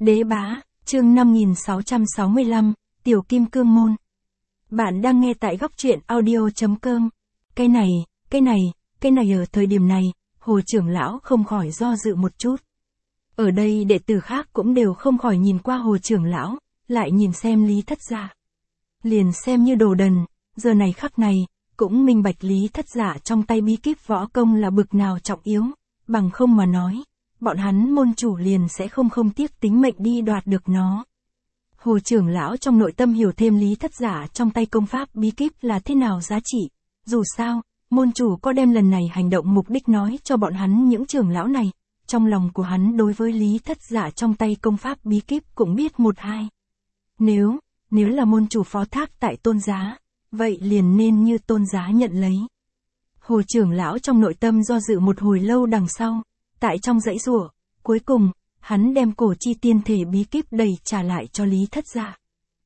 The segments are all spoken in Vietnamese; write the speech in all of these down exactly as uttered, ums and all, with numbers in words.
Đế bá, chương năm nghìn sáu trăm sáu mươi lăm, Tiểu Kim Cương Môn. Bạn đang nghe tại góc truyện audio chấm com. Cái này, cái này, cái này ở thời điểm này, Hồ trưởng lão không khỏi do dự một chút. Ở đây đệ tử khác cũng đều không khỏi nhìn qua Hồ trưởng lão, lại nhìn xem Lý Thất Dạ. Liền xem như đồ đần, giờ này khắc này, cũng minh bạch Lý Thất Dạ trong tay bí kíp võ công là bực nào trọng yếu, bằng không mà nói, bọn hắn môn chủ liền sẽ không không tiếc tính mệnh đi đoạt được nó. Hồ trưởng lão trong nội tâm hiểu thêm Lý Thất Dạ trong tay công pháp bí kíp là thế nào giá trị. Dù sao, môn chủ có đem lần này hành động mục đích nói cho bọn hắn những trưởng lão này, trong lòng của hắn đối với Lý Thất Dạ trong tay công pháp bí kíp cũng biết một hai. Nếu, nếu là môn chủ phó thác tại Tôn Giá, vậy liền nên như Tôn Giá nhận lấy. Hồ trưởng lão trong nội tâm do dự một hồi lâu đằng sau, tại trong dãy rủa, cuối cùng, hắn đem cổ chi tiên thể bí kíp đầy trả lại cho Lý Thất Dạ.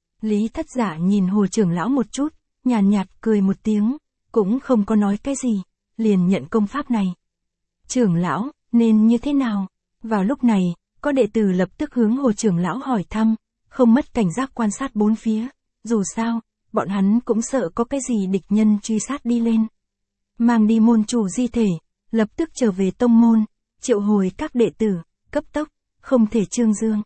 Lý Thất Dạ nhìn Hồ trưởng lão một chút, nhàn nhạt, nhạt cười một tiếng, cũng không có nói cái gì, liền nhận công pháp này. Trưởng lão, nên như thế nào? Vào lúc này, có đệ tử lập tức hướng Hồ trưởng lão hỏi thăm, không mất cảnh giác quan sát bốn phía, dù sao, bọn hắn cũng sợ có cái gì địch nhân truy sát đi lên. Mang đi môn chủ di thể, lập tức trở về tông môn, triệu hồi các đệ tử, cấp tốc, không thể trương dương.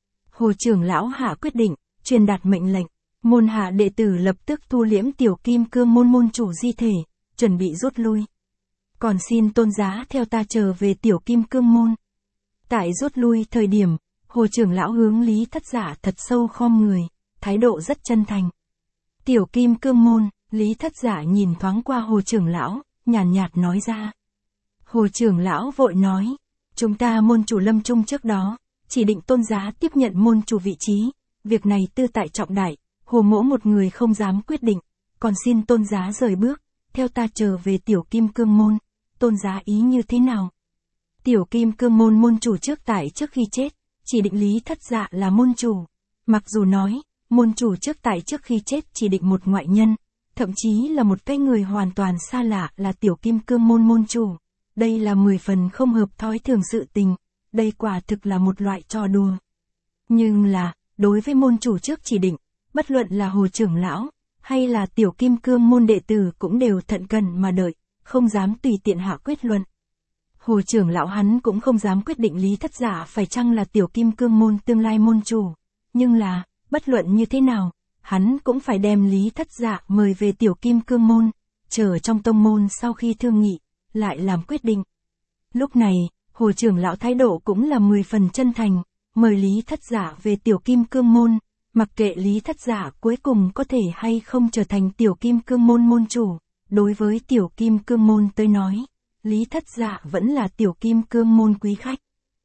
Hồ trưởng lão hạ quyết định, truyền đạt mệnh lệnh, môn hạ đệ tử lập tức thu liễm Tiểu Kim Cương môn môn chủ di thể, chuẩn bị rút lui. Còn xin Tôn Giá theo ta trở về Tiểu Kim Cương môn. Tại rút lui thời điểm, Hồ trưởng lão hướng Lý Thất Dạ thật sâu khom người, thái độ rất chân thành. Tiểu Kim Cương môn, Lý Thất Dạ nhìn thoáng qua Hồ trưởng lão, nhàn nhạt, nhạt nói ra. Hồ trưởng lão vội nói, chúng ta môn chủ lâm chung trước đó, chỉ định Tôn Giá tiếp nhận môn chủ vị trí, việc này tư tại trọng đại, Hồ mỗ một người không dám quyết định, còn xin Tôn Giá rời bước, theo ta trở về Tiểu Kim Cương môn, Tôn Giá ý như thế nào? Tiểu Kim Cương môn môn chủ trước tại trước khi chết, chỉ định Lý Thất Dạ là môn chủ, mặc dù nói, môn chủ trước tại trước khi chết chỉ định một ngoại nhân, thậm chí là một cái người hoàn toàn xa lạ là Tiểu Kim Cương môn môn chủ. Đây là mười phần không hợp thói thường sự tình, đây quả thực là một loại trò đùa. Nhưng là, đối với môn chủ trước chỉ định, bất luận là Hồ trưởng lão, hay là Tiểu Kim Cương môn đệ tử cũng đều thận cẩn mà đợi, không dám tùy tiện hạ quyết luận. Hồ trưởng lão hắn cũng không dám quyết định Lý Thất Dạ phải chăng là Tiểu Kim Cương môn tương lai môn chủ, nhưng là, bất luận như thế nào, hắn cũng phải đem Lý Thất Dạ mời về Tiểu Kim Cương môn, chờ trong tông môn sau khi thương nghị, lại làm quyết định. Lúc này, Hồ trưởng lão thái độ cũng là mười phần chân thành, mời Lý Thất Dạ về Tiểu Kim Cương môn, mặc kệ Lý Thất Dạ cuối cùng có thể hay không trở thành Tiểu Kim Cương môn môn chủ, đối với Tiểu Kim Cương môn tới nói, Lý Thất Dạ vẫn là Tiểu Kim Cương môn quý khách.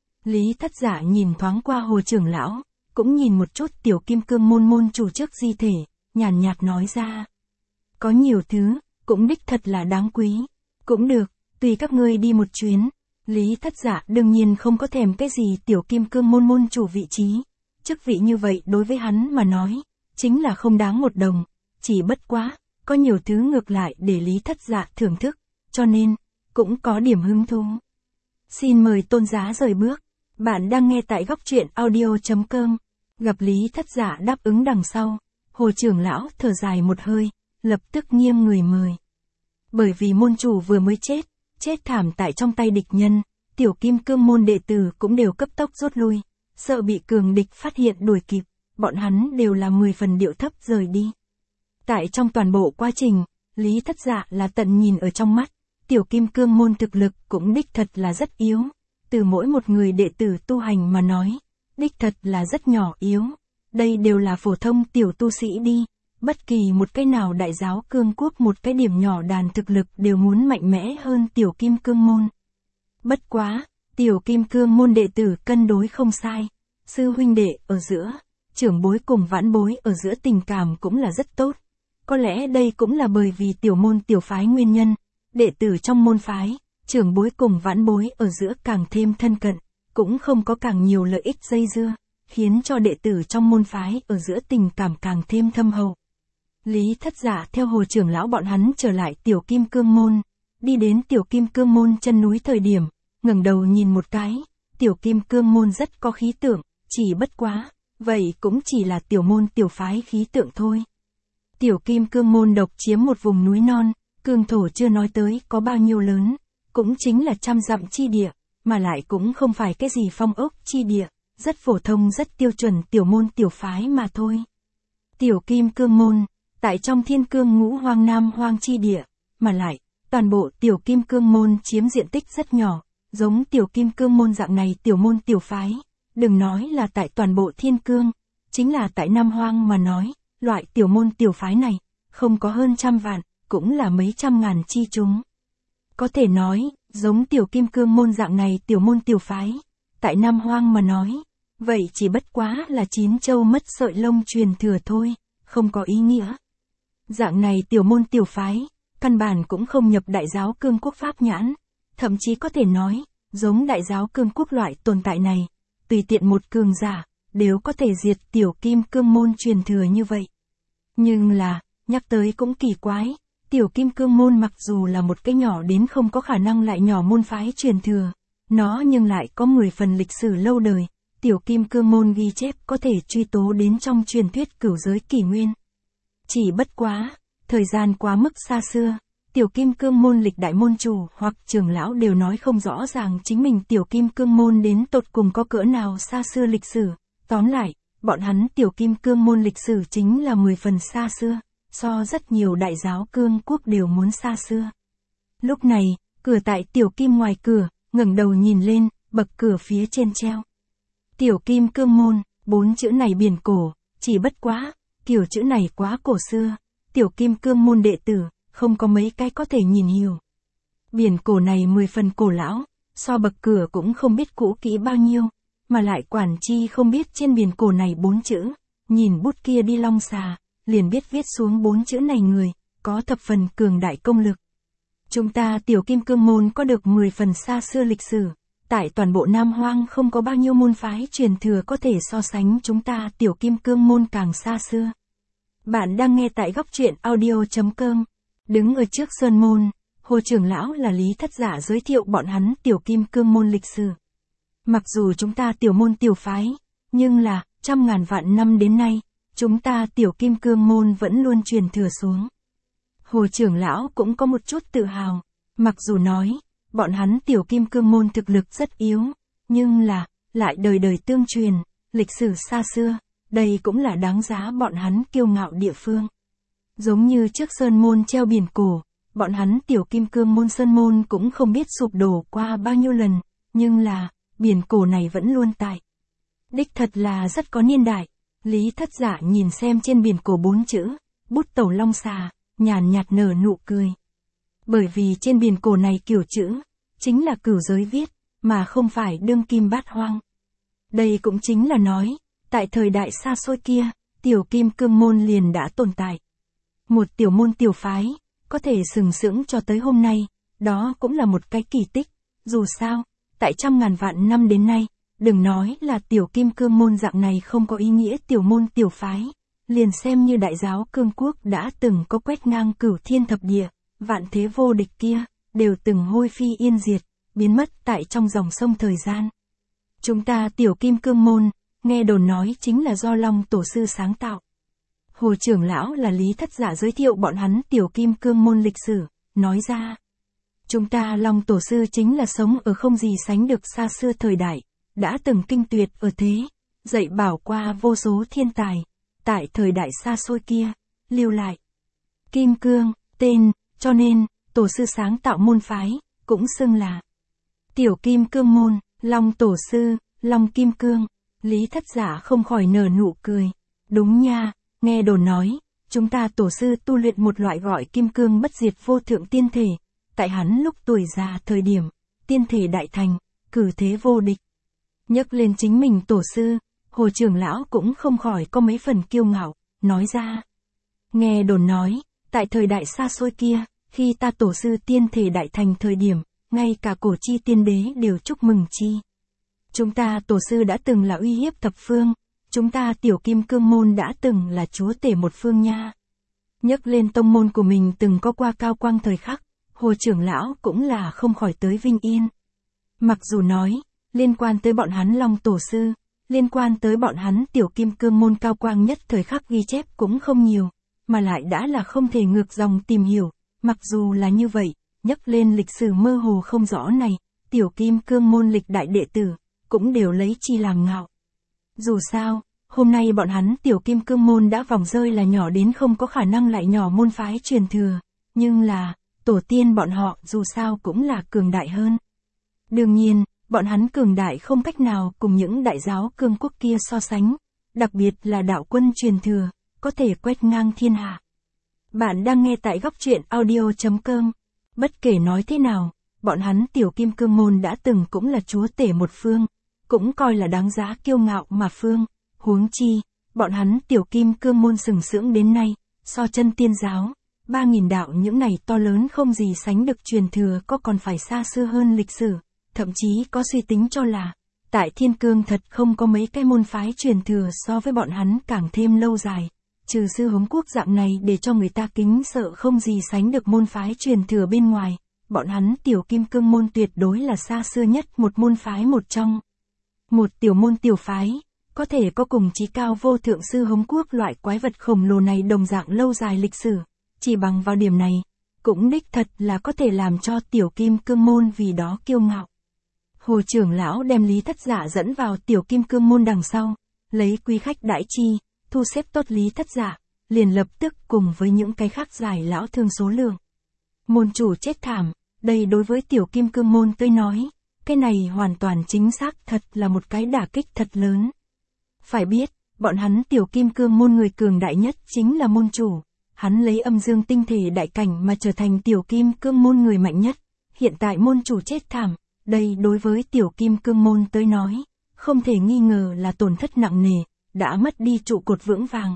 Lý Thất Dạ nhìn thoáng qua Hồ trưởng lão, cũng nhìn một chút Tiểu Kim Cương môn môn chủ trước di thể, nhàn nhạt nói ra. Có nhiều thứ, cũng đích thật là đáng quý. Cũng được, tùy các ngươi đi một chuyến. Lý Thất Dạ đương nhiên không có thèm cái gì Tiểu Kim Cương môn môn chủ vị trí. Chức vị như vậy đối với hắn mà nói, chính là không đáng một đồng. Chỉ bất quá, có nhiều thứ ngược lại để Lý Thất Dạ thưởng thức, cho nên, cũng có điểm hứng thú. Xin mời Tôn Giá rời bước. Bạn đang nghe tại góc truyện audio chấm com. Gặp Lý Thất Dạ đáp ứng đằng sau, Hồ trưởng lão thở dài một hơi, lập tức nghiêng người mời. Bởi vì môn chủ vừa mới chết, chết thảm tại trong tay địch nhân, Tiểu Kim Cương môn đệ tử cũng đều cấp tốc rút lui, sợ bị cường địch phát hiện đuổi kịp, bọn hắn đều là mười phần điệu thấp rời đi. Tại trong toàn bộ quá trình, Lý Thất Dạ là tận nhìn ở trong mắt, Tiểu Kim Cương môn thực lực cũng đích thật là rất yếu, từ mỗi một người đệ tử tu hành mà nói, đích thật là rất nhỏ yếu, đây đều là phổ thông tiểu tu sĩ đi. Bất kỳ một cái nào đại giáo cương quốc một cái điểm nhỏ đàn thực lực đều muốn mạnh mẽ hơn Tiểu Kim Cương môn. Bất quá, Tiểu Kim Cương môn đệ tử cân đối không sai, sư huynh đệ ở giữa, trưởng bối cùng vãn bối ở giữa tình cảm cũng là rất tốt. Có lẽ đây cũng là bởi vì tiểu môn tiểu phái nguyên nhân, đệ tử trong môn phái, trưởng bối cùng vãn bối ở giữa càng thêm thân cận, cũng không có càng nhiều lợi ích dây dưa, khiến cho đệ tử trong môn phái ở giữa tình cảm càng thêm thâm hậu. Lý Thất Dạ theo Hồ trưởng lão bọn hắn trở lại Tiểu Kim Cương môn, đi đến Tiểu Kim Cương môn chân núi thời điểm, ngẩng đầu nhìn một cái, Tiểu Kim Cương môn rất có khí tượng, chỉ bất quá, vậy cũng chỉ là tiểu môn tiểu phái khí tượng thôi. Tiểu kim cương môn độc chiếm một vùng núi non, cương thổ chưa nói tới có bao nhiêu lớn, cũng chính là trăm dặm chi địa, mà lại cũng không phải cái gì phong ốc chi địa, rất phổ thông rất tiêu chuẩn tiểu môn tiểu phái mà thôi. Tiểu kim cương môn, tại trong thiên cương ngũ hoang nam hoang chi địa, mà lại, toàn bộ tiểu kim cương môn chiếm diện tích rất nhỏ, giống tiểu kim cương môn dạng này tiểu môn tiểu phái, đừng nói là tại toàn bộ thiên cương, chính là tại nam hoang mà nói, loại tiểu môn tiểu phái này, không có hơn trăm vạn, cũng là mấy trăm ngàn chi chúng. Có thể nói, giống tiểu kim cương môn dạng này tiểu môn tiểu phái, tại nam hoang mà nói, vậy chỉ bất quá là chín châu mất sợi lông truyền thừa thôi, không có ý nghĩa. Dạng này tiểu môn tiểu phái, căn bản cũng không nhập đại giáo cương quốc pháp nhãn, thậm chí có thể nói, giống đại giáo cương quốc loại tồn tại này, tùy tiện một cường giả, đều có thể diệt tiểu kim cương môn truyền thừa như vậy. Nhưng là, nhắc tới cũng kỳ quái, tiểu kim cương môn mặc dù là một cái nhỏ đến không có khả năng lại nhỏ môn phái truyền thừa, nó nhưng lại có mười phần lịch sử lâu đời, tiểu kim cương môn ghi chép có thể truy tố đến trong truyền thuyết cửu giới kỷ nguyên. Chỉ bất quá, thời gian quá mức xa xưa, tiểu kim cương môn lịch đại môn chủ hoặc trưởng lão đều nói không rõ ràng chính mình tiểu kim cương môn đến tột cùng có cỡ nào xa xưa lịch sử. Tóm lại, bọn hắn tiểu kim cương môn lịch sử chính là mười phần xa xưa, so rất nhiều đại giáo cương quốc đều muốn xa xưa. Lúc này, cửa tại tiểu kim ngoài cửa, ngẩng đầu nhìn lên, bậc cửa phía trên treo. Tiểu kim cương môn, bốn chữ này biển cổ, chỉ bất quá, kiểu chữ này quá cổ xưa, tiểu kim cương môn đệ tử, không có mấy cái có thể nhìn hiểu. Biển cổ này mười phần cổ lão, so bậc cửa cũng không biết cũ kỹ bao nhiêu, mà lại quản chi không biết trên biển cổ này bốn chữ, nhìn bút kia đi long xà, liền biết viết xuống bốn chữ này người, có thập phần cường đại công lực. Chúng ta tiểu kim cương môn có được mười phần xa xưa lịch sử, tại toàn bộ Nam Hoang không có bao nhiêu môn phái truyền thừa có thể so sánh chúng ta tiểu kim cương môn càng xa xưa. Bạn đang nghe tại góc truyện audio chấm com. Đứng ở trước sơn môn, Hồ trưởng lão là Lý Thất Giả giới thiệu bọn hắn tiểu kim cương môn lịch sử. Mặc dù chúng ta tiểu môn tiểu phái, nhưng là, trăm ngàn vạn năm đến nay, chúng ta tiểu kim cương môn vẫn luôn truyền thừa xuống. Hồ trưởng lão cũng có một chút tự hào, mặc dù nói, bọn hắn tiểu kim cương môn thực lực rất yếu, nhưng là, lại đời đời tương truyền, lịch sử xa xưa, đây cũng là đáng giá bọn hắn kiêu ngạo địa phương. Giống như trước sơn môn treo biển cổ, bọn hắn tiểu kim cương môn sơn môn cũng không biết sụp đổ qua bao nhiêu lần, nhưng là, biển cổ này vẫn luôn tại. Đích thật là rất có niên đại. Lý Thất Giả nhìn xem trên biển cổ bốn chữ, bút tẩu long xà, nhàn nhạt nở nụ cười. Bởi vì trên biển cổ này kiểu chữ, chính là cửu giới viết, mà không phải đương kim bát hoang. Đây cũng chính là nói, tại thời đại xa xôi kia, tiểu kim cương môn liền đã tồn tại. Một tiểu môn tiểu phái, có thể sừng sững cho tới hôm nay, đó cũng là một cái kỳ tích, dù sao, tại trăm ngàn vạn năm đến nay, đừng nói là tiểu kim cương môn dạng này không có ý nghĩa tiểu môn tiểu phái, liền xem như đại giáo cương quốc đã từng có quét ngang cửu thiên thập địa, vạn thế vô địch kia, đều từng hôi phi yên diệt, biến mất tại trong dòng sông thời gian. Chúng ta tiểu kim cương môn, nghe đồn nói chính là do Long Tổ Sư sáng tạo. Hồ trưởng lão là Lý Thất Giả giới thiệu bọn hắn tiểu kim cương môn lịch sử, nói ra. Chúng ta Long Tổ Sư chính là sống ở không gì sánh được xa xưa thời đại, đã từng kinh tuyệt ở thế, dạy bảo qua vô số thiên tài, tại thời đại xa xôi kia, lưu lại. Kim cương, tên, cho nên, Tổ Sư sáng tạo môn phái, cũng xưng là tiểu kim cương môn, Long Tổ Sư, Long Kim Cương. Lý Thất Giả không khỏi nở nụ cười. Đúng nha, nghe đồn nói, chúng ta Tổ Sư tu luyện một loại gọi kim cương bất diệt vô thượng tiên thể, tại hắn lúc tuổi già thời điểm, tiên thể đại thành, cử thế vô địch. Nhắc lên chính mình Tổ Sư, Hồ trưởng lão cũng không khỏi có mấy phần kiêu ngạo, nói ra. Nghe đồn nói, tại thời đại xa xôi kia, khi ta Tổ Sư tiên thể đại thành thời điểm, ngay cả cổ chi tiên đế đều chúc mừng chi. Chúng ta Tổ Sư đã từng là uy hiếp thập phương, chúng ta tiểu kim cương môn đã từng là chúa tể một phương nha. Nhắc lên tông môn của mình từng có qua cao quang thời khắc, Hồ trưởng lão cũng là không khỏi tới vinh yên. Mặc dù nói, liên quan tới bọn hắn Long Tổ Sư, liên quan tới bọn hắn tiểu kim cương môn cao quang nhất thời khắc ghi chép cũng không nhiều, mà lại đã là không thể ngược dòng tìm hiểu, mặc dù là như vậy, nhắc lên lịch sử mơ hồ không rõ này, tiểu kim cương môn lịch đại đệ tử, cũng đều lấy chi làm ngạo. Dù sao, hôm nay bọn hắn tiểu kim cương môn đã vòng rơi là nhỏ đến không có khả năng lại nhỏ môn phái truyền thừa, nhưng là, tổ tiên bọn họ dù sao cũng là cường đại hơn. Đương nhiên, bọn hắn cường đại không cách nào cùng những đại giáo cương quốc kia so sánh, đặc biệt là đạo quân truyền thừa, có thể quét ngang thiên hạ. Bạn đang nghe tại góc truyện audio chấm com. Bất kể nói thế nào, bọn hắn tiểu kim cương môn đã từng cũng là chúa tể một phương, cũng coi là đáng giá kiêu ngạo mà phương, huống chi, bọn hắn tiểu kim cương môn sừng sững đến nay, so chân tiên giáo, ba nghìn đạo những này to lớn không gì sánh được truyền thừa có còn phải xa xưa hơn lịch sử, thậm chí có suy tính cho là, tại thiên cương thật không có mấy cái môn phái truyền thừa so với bọn hắn càng thêm lâu dài, trừ sư hống quốc dạng này để cho người ta kính sợ không gì sánh được môn phái truyền thừa bên ngoài, bọn hắn tiểu kim cương môn tuyệt đối là xa xưa nhất một môn phái một trong. Một tiểu môn tiểu phái, có thể có cùng chí cao vô thượng sư hống quốc loại quái vật khổng lồ này đồng dạng lâu dài lịch sử, chỉ bằng vào điểm này, cũng đích thật là có thể làm cho tiểu kim cương môn vì đó kiêu ngạo. Hồ trưởng lão đem Lý Thất Giả dẫn vào tiểu kim cương môn đằng sau, lấy quý khách đãi chi, thu xếp tốt Lý Thất Giả, liền lập tức cùng với những cái khác giải lão thương số lượng. Môn chủ chết thảm, đây đối với tiểu kim cương môn tôi nói, cái này hoàn toàn chính xác thật là một cái đả kích thật lớn. Phải biết, bọn hắn tiểu kim cương môn người cường đại nhất chính là môn chủ, hắn lấy âm dương tinh thể đại cảnh mà trở thành tiểu kim cương môn người mạnh nhất, hiện tại môn chủ chết thảm, đây đối với tiểu kim cương môn tới nói, không thể nghi ngờ là tổn thất nặng nề, đã mất đi trụ cột vững vàng.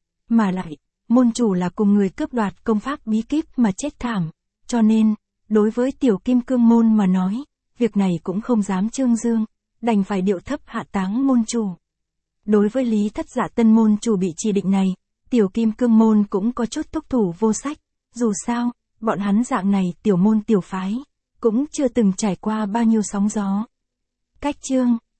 Mà lại, môn chủ là cùng người cướp đoạt công pháp bí kíp mà chết thảm, cho nên, đối với tiểu kim cương môn mà nói, việc này cũng không dám trương dương, đành phải điệu thấp hạ táng môn chủ. Đối với Lý Thất Giả tân môn chủ bị chỉ định này, tiểu kim cương môn cũng có chút thúc thủ vô sách, dù sao, bọn hắn dạng này tiểu môn tiểu phái, cũng chưa từng trải qua bao nhiêu sóng gió. Cách chương